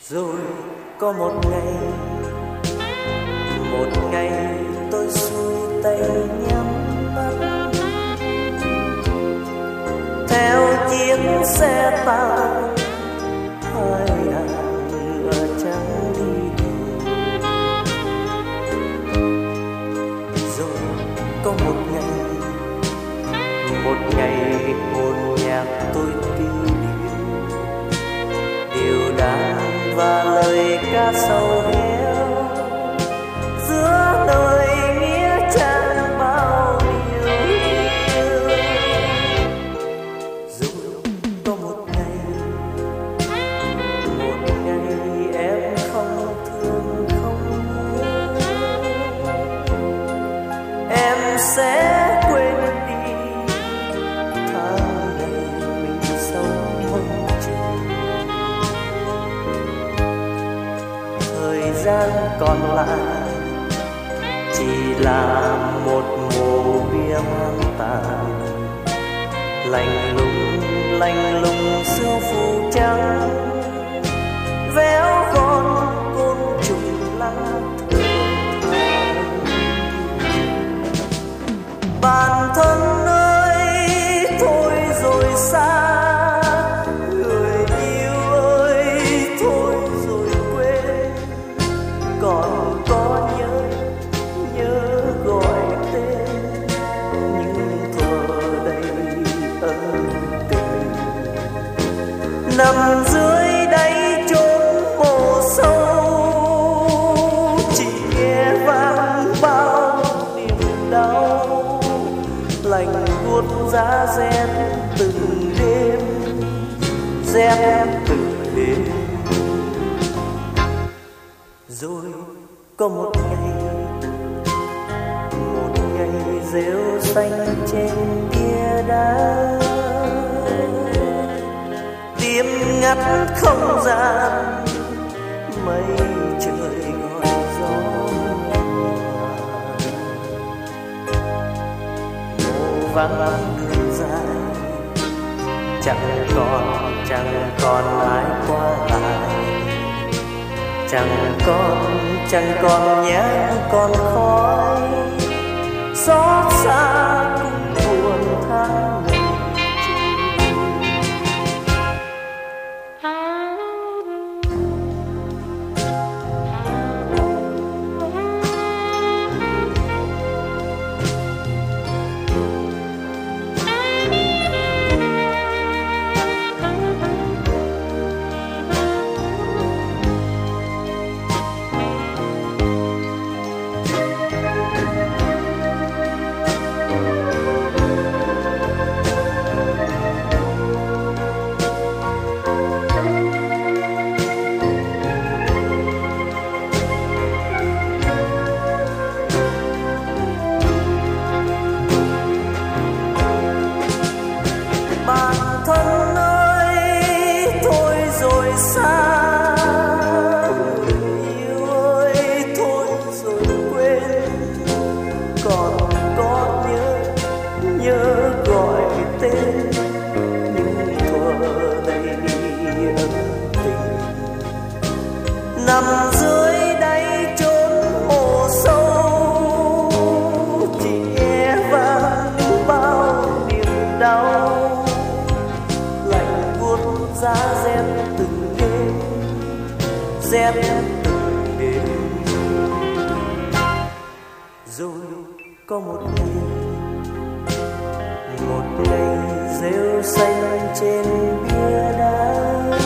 Rồi có một ngày tôi xuôi tay nhắm mắt theo chiếc xe tải hai hàng ngựa trắng đi đường. Rồi có một ngày hồn nhạc tôi tiêu điều đàn và lời ca sầu héo giữa đời nghĩa trang bao điều yêu. Rồi có một ngày em không thương không nhớ, em sẽ quên đi tháng ngày mình sống mong chờ. Thời gian còn lại chỉ là một mồ bia hoang tàn, lạnh lùng sương phủ trắng véo von côn trùng lăng thường. Bản thân ơi thôi rồi xa, người yêu ơi thôi rồi quên, còn có nhớ gọi tên nhưng thuở đây ân tình nằm dưới đáy chốn mồ sâu, chỉ nghe vang bao niềm đau lạnh buốt giá rét từng đêm, rét từng đêm. Rồi có một ngày rêu xanh trên bia đá, tim ngắt không gian mây trời gọi gió mồ vắng đường dài, chẳng còn ai qua lại, chẳng còn nhé còn khói xót xa cùng buồn tháng ngày. Bản thân ơi thôi rồi xa, yêu ơi thôi rồi quên, còn có nhớ gọi tên nhưng thuở đây ân tình nằm dưới đáy chốn mồ sâu, chỉ nghe vang bao niềm đau giá rét từng đêm, rét từng đêm. Rồi có một ngày rêu xanh trên bia đá,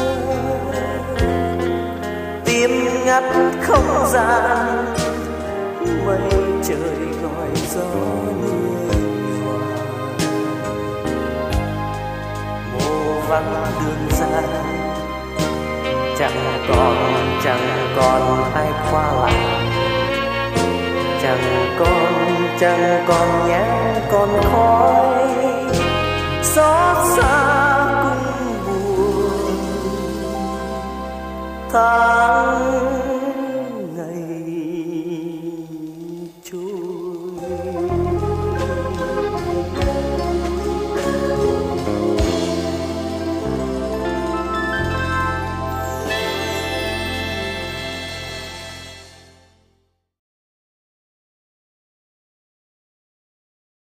tim ngắt không gian mây trời gọi gió nhòa mồ vắng đường dài, chẳng còn ai qua lại, chẳng còn nhé còn khói xót xa cùng buồn tháng